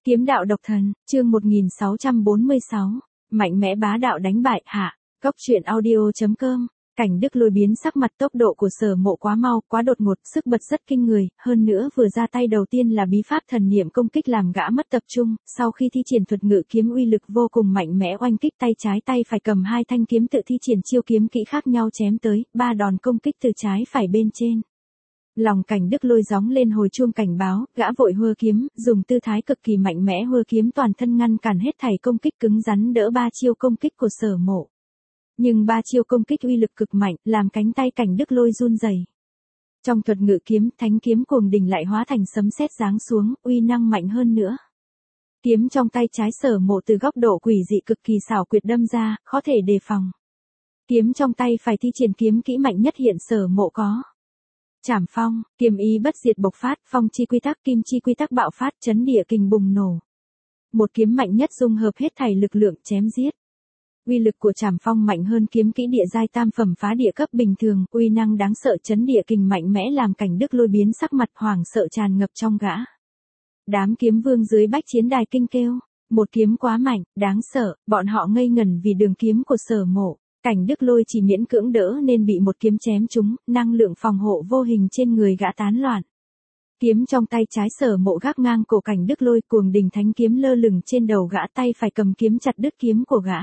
Kiếm đạo độc thần, chương 1646, mạnh mẽ bá đạo đánh bại hạ. Góc truyện audio.com. Cảnh Đức Lôi biến sắc mặt, tốc độ của Sở Mộ quá mau, quá đột ngột, sức bật rất kinh người, hơn nữa vừa ra tay đầu tiên là bí pháp thần niệm công kích làm gã mất tập trung, sau khi thi triển thuật ngự kiếm uy lực vô cùng mạnh mẽ oanh kích, tay trái tay phải cầm hai thanh kiếm tự thi triển chiêu kiếm kỹ khác nhau chém tới, ba đòn công kích từ trái phải bên trên. Lòng Cảnh Đức Lôi gióng lên hồi chuông cảnh báo, gã vội hơ kiếm, dùng tư thái cực kỳ mạnh mẽ hơ kiếm toàn thân ngăn cản hết thảy công kích, cứng rắn đỡ ba chiêu công kích của Sở Mộ. Nhưng ba chiêu công kích uy lực cực mạnh, làm cánh tay Cảnh Đức Lôi run rẩy. Trong thuật ngự kiếm, thánh kiếm cuồng đình lại hóa thành sấm sét giáng xuống, uy năng mạnh hơn nữa. Kiếm trong tay trái Sở Mộ từ góc độ quỷ dị cực kỳ xảo quyệt đâm ra, khó thể đề phòng. Kiếm trong tay phải thi triển kiếm kỹ mạnh nhất hiện Sở Mộ có. Trảm phong, kiếm ý bất diệt bộc phát, phong chi quy tắc, kim chi quy tắc bạo phát, chấn địa kình bùng nổ. Một kiếm mạnh nhất dung hợp hết thảy lực lượng chém giết. Uy lực của Trảm phong mạnh hơn kiếm kỹ địa giai tam phẩm phá địa cấp bình thường, uy năng đáng sợ, chấn địa kình mạnh mẽ làm Cảnh Đức Lôi biến sắc mặt, hoảng sợ tràn ngập trong gã. Đám kiếm vương dưới bách chiến đài kinh kêu, một kiếm quá mạnh, đáng sợ, bọn họ ngây ngẩn vì đường kiếm của Sở Mộ. Cảnh Đức Lôi chỉ miễn cưỡng đỡ nên bị một kiếm chém trúng, năng lượng phòng hộ vô hình trên người gã tán loạn. Kiếm trong tay trái Sở Mộ gác ngang cổ Cảnh Đức Lôi, cuồng đình thánh kiếm lơ lửng trên đầu gã, tay phải cầm kiếm chặt đứt kiếm của gã.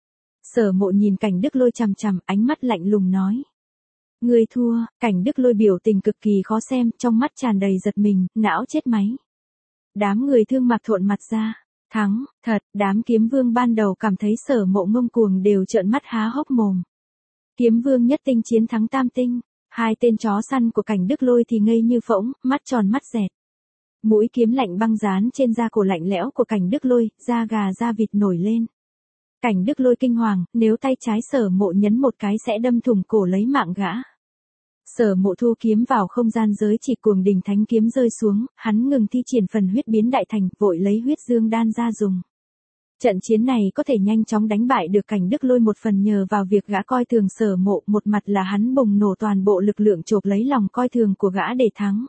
Sở Mộ nhìn Cảnh Đức Lôi chằm chằm, ánh mắt lạnh lùng nói: "Ngươi thua." Cảnh Đức Lôi biểu tình cực kỳ khó xem, trong mắt tràn đầy giật mình, não chết máy. Đám người thương mặc thuận mặt ra. Thắng, thật, đám kiếm vương ban đầu cảm thấy Sở Mộ ngông cuồng đều trợn mắt há hốc mồm. Kiếm vương nhất tinh chiến thắng tam tinh, hai tên chó săn của Cảnh Đức Lôi thì ngây như phỗng, mắt tròn mắt dẹt. Mũi kiếm lạnh băng dán trên da cổ lạnh lẽo của Cảnh Đức Lôi, da gà da vịt nổi lên. Cảnh Đức Lôi kinh hoàng, nếu tay trái Sở Mộ nhấn một cái sẽ đâm thủng cổ lấy mạng gã. Sở Mộ thu kiếm vào không gian giới chỉ, cuồng đình thánh kiếm rơi xuống, hắn ngừng thi triển phần huyết biến đại thành, vội lấy huyết dương đan ra dùng. Trận chiến này có thể nhanh chóng đánh bại được Cảnh Đức Lôi một phần nhờ vào việc gã coi thường Sở Mộ, một mặt là hắn bùng nổ toàn bộ lực lượng chộp lấy lòng coi thường của gã để thắng.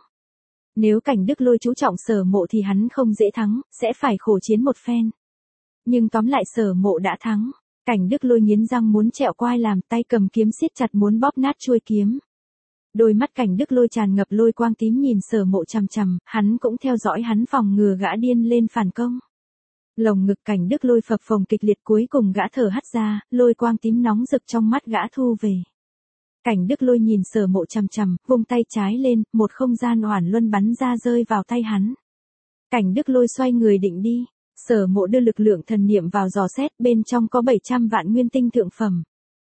Nếu Cảnh Đức Lôi chú trọng Sở Mộ thì hắn không dễ thắng, sẽ phải khổ chiến một phen. Nhưng tóm lại Sở Mộ đã thắng. Cảnh Đức Lôi nghiến răng muốn trẹo quai làm, tay cầm kiếm siết chặt muốn bóp nát chuôi kiếm. Đôi mắt Cảnh Đức Lôi tràn ngập lôi quang tím nhìn Sở Mộ chằm chằm, hắn cũng theo dõi hắn phòng ngừa gã điên lên phản công. Lồng ngực Cảnh Đức Lôi phập phồng kịch liệt, cuối cùng gã thở hắt ra, lôi quang tím nóng rực trong mắt gã thu về. Cảnh Đức Lôi nhìn Sở Mộ chằm chằm, vung tay trái lên, một không gian oản luân bắn ra rơi vào tay hắn. Cảnh Đức Lôi xoay người định đi, Sở Mộ đưa lực lượng thần niệm vào dò xét, bên trong có 700 vạn nguyên tinh thượng phẩm.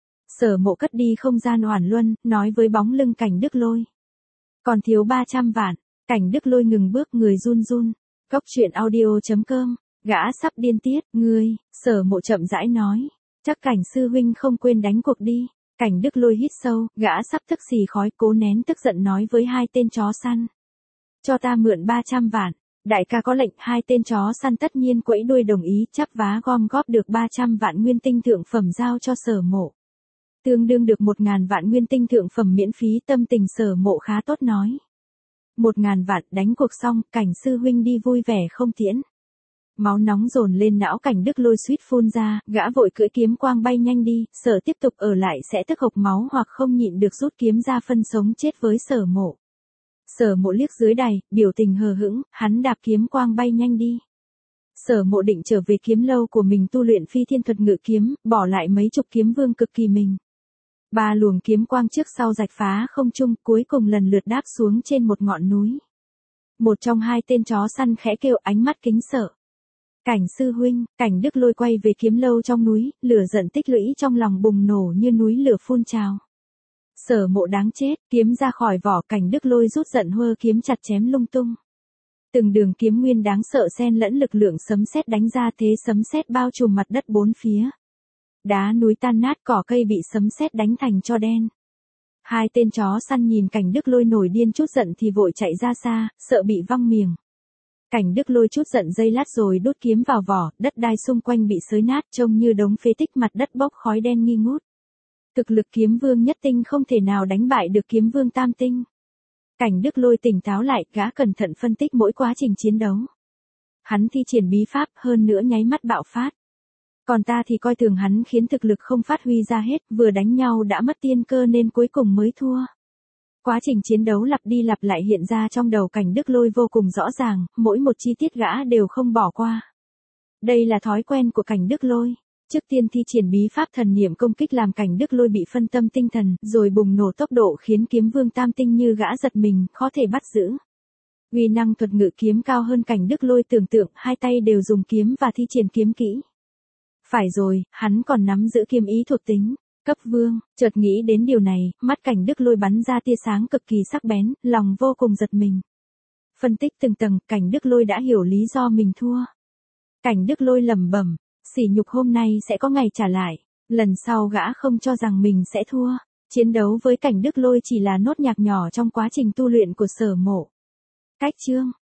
Sở Mộ cất đi không gian oản luân, nói với bóng lưng Cảnh Đức Lôi: "Còn thiếu 300 vạn." Cảnh Đức Lôi ngừng bước, người run run. Góc truyện audio.com. Gã sắp điên tiết, ngươi. Sở Mộ chậm rãi nói: "Chắc Cảnh sư huynh không quên đánh cuộc đi." Cảnh Đức Lôi hít sâu, gã sắp tức xì khói, cố nén tức giận nói với hai tên chó săn: "Cho ta mượn 300 vạn. Đại ca có lệnh." Hai tên chó săn tất nhiên quẫy đuôi đồng ý, chắp vá gom góp được 300 vạn nguyên tinh thượng phẩm giao cho Sở Mộ. Tương đương được 1.000 vạn nguyên tinh thượng phẩm miễn phí, tâm tình Sở Mộ khá tốt nói: 1.000 vạn, đánh cuộc xong, Cảnh sư huynh đi vui vẻ không tiễn. Máu nóng dồn lên não Cảnh Đức Lôi suýt phun ra, gã vội cưỡi kiếm quang bay nhanh đi, sợ tiếp tục ở lại sẽ tức hộc máu hoặc không nhịn được rút kiếm ra phân sống chết với Sở Mộ. Sở Mộ liếc dưới đài, biểu tình hờ hững, hắn đạp kiếm quang bay nhanh đi. Sở Mộ định trở về kiếm lâu của mình tu luyện phi thiên thuật ngự kiếm, bỏ lại mấy chục kiếm vương cực kỳ mình. Ba luồng kiếm quang trước sau rạch phá không trung, cuối cùng lần lượt đáp xuống trên một ngọn núi. Một trong hai tên chó săn khẽ kêu, ánh mắt kính sợ: "Cảnh sư huynh." Cảnh Đức Lôi quay về kiếm lâu trong núi, lửa giận tích lũy trong lòng bùng nổ như núi lửa phun trào. Sở Mộ đáng chết, kiếm ra khỏi vỏ, Cảnh Đức Lôi rút giận hơ kiếm chặt chém lung tung. Từng đường kiếm nguyên đáng sợ xen lẫn lực lượng sấm sét đánh ra, thế sấm sét bao trùm mặt đất bốn phía. Đá núi tan nát, cỏ cây bị sấm sét đánh thành tro đen. Hai tên chó săn nhìn Cảnh Đức Lôi nổi điên chút giận thì vội chạy ra xa, sợ bị văng miệng. Cảnh Đức Lôi chút giận giây lát rồi đốt kiếm vào vỏ, đất đai xung quanh bị xới nát, trông như đống phế tích, mặt đất bốc khói đen nghi ngút. Thực lực kiếm vương nhất tinh không thể nào đánh bại được kiếm vương tam tinh. Cảnh Đức Lôi tỉnh táo lại, gã cẩn thận phân tích mỗi quá trình chiến đấu. Hắn thi triển bí pháp hơn nữa nháy mắt bạo phát. Còn ta thì coi thường hắn khiến thực lực không phát huy ra hết, vừa đánh nhau đã mất tiên cơ nên cuối cùng mới thua. Quá trình chiến đấu lặp đi lặp lại hiện ra trong đầu Cảnh Đức Lôi vô cùng rõ ràng, mỗi một chi tiết gã đều không bỏ qua. Đây là thói quen của Cảnh Đức Lôi. Trước tiên thi triển bí pháp thần niệm công kích làm Cảnh Đức Lôi bị phân tâm tinh thần, rồi bùng nổ tốc độ khiến kiếm vương tam tinh như gã giật mình, khó thể bắt giữ. Uy năng thuật ngự kiếm cao hơn Cảnh Đức Lôi tưởng tượng, hai tay đều dùng kiếm và thi triển kiếm kỹ. Phải rồi, hắn còn nắm giữ kiếm ý thuộc tính cấp vương, chợt nghĩ đến điều này, mắt Cảnh Đức Lôi bắn ra tia sáng cực kỳ sắc bén, lòng vô cùng giật mình. Phân tích từng tầng, Cảnh Đức Lôi đã hiểu lý do mình thua. Cảnh Đức Lôi lẩm bẩm, sỉ nhục hôm nay sẽ có ngày trả lại, lần sau gã không cho rằng mình sẽ thua. Chiến đấu với Cảnh Đức Lôi chỉ là nốt nhạc nhỏ trong quá trình tu luyện của Sở Mộ. Cách chương